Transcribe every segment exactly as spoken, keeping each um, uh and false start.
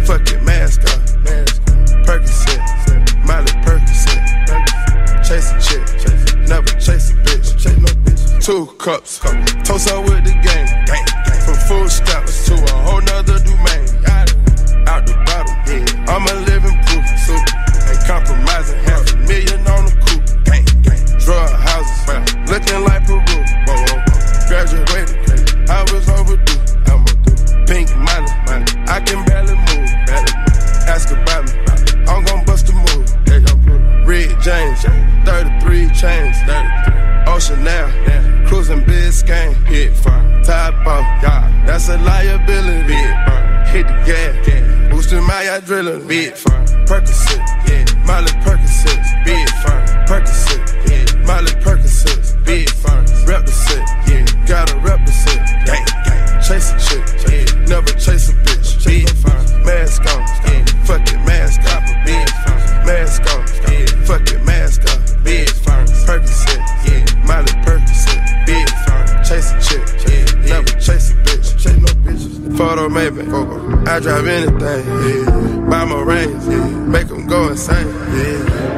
Fuck it, mask off. Percocet, Miley Percocet. Chase a chick, never chase a bitch. Two cups, toast up with the game. From food stamps to a whole nother domain. Out the bottom, I'm a living proof. Ain't compromising, half a million on the coupe. Drug houses, looking like Peru. Graduated, I was overdue. Pink money, I can barely move. Ask about me, I'm gon' bust a move. Red James, thirty-three chains. Ocean now, cruising Biscayne. Hit firm, top off, that's a liability. Hit the gas, boosting my adrenaline. Big firm, Percocet, yeah. Miley Percocet, big firm, Percocet, yeah. Miley Percocet, big firm, represent, yeah. Gotta represent, gang, gang. Chase a chick, yeah. Never chase a bitch, big firm. Mask on, yeah. Fuck it, mask off, big firm. Mask on, yeah. Fuck it, mask off, big firm. Percocet, yeah. Miley Percocet, big firm. Chase a chick, yeah. Never chase a bitch, chase no bitches. Photo maybe, I drive anything, yeah. Buy my range, yeah. Make them go insane, yeah.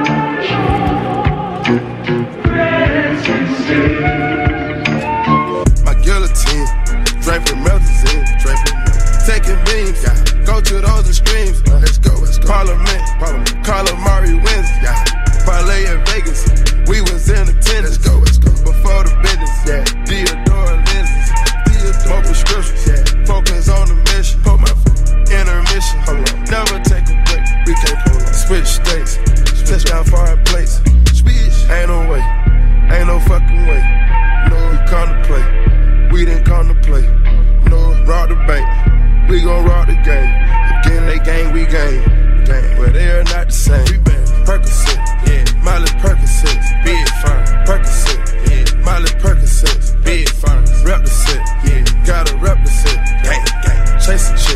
My guillotine, draping melazine, draping taking beams, yeah. Go to those extremes, uh, let's go, let's go. Parliament, Parliament. Calamari wins, yeah. Parlay in Vegas, we was in attendance, let's go, let's go. Before the business, yeah. Theodore lenses, Theodore. More prescriptions, yeah. Focus on the mission, put my intermission, hold on. Never take a break, we can't pull on. Switch states, touchdown foreign plates. Switch, ain't no way, ain't no fucking way. No, we come to play, we didn't come to play. No, rock the bank, we gon' rock the game. Again, they gang, we gang, gang. But they are not the same. Percocet, yeah. Miley Percocet, big firm. Percocet, yeah. Miley Percocet, big firm. Represent, yeah. Gotta represent, gang, gang. Chase a chick.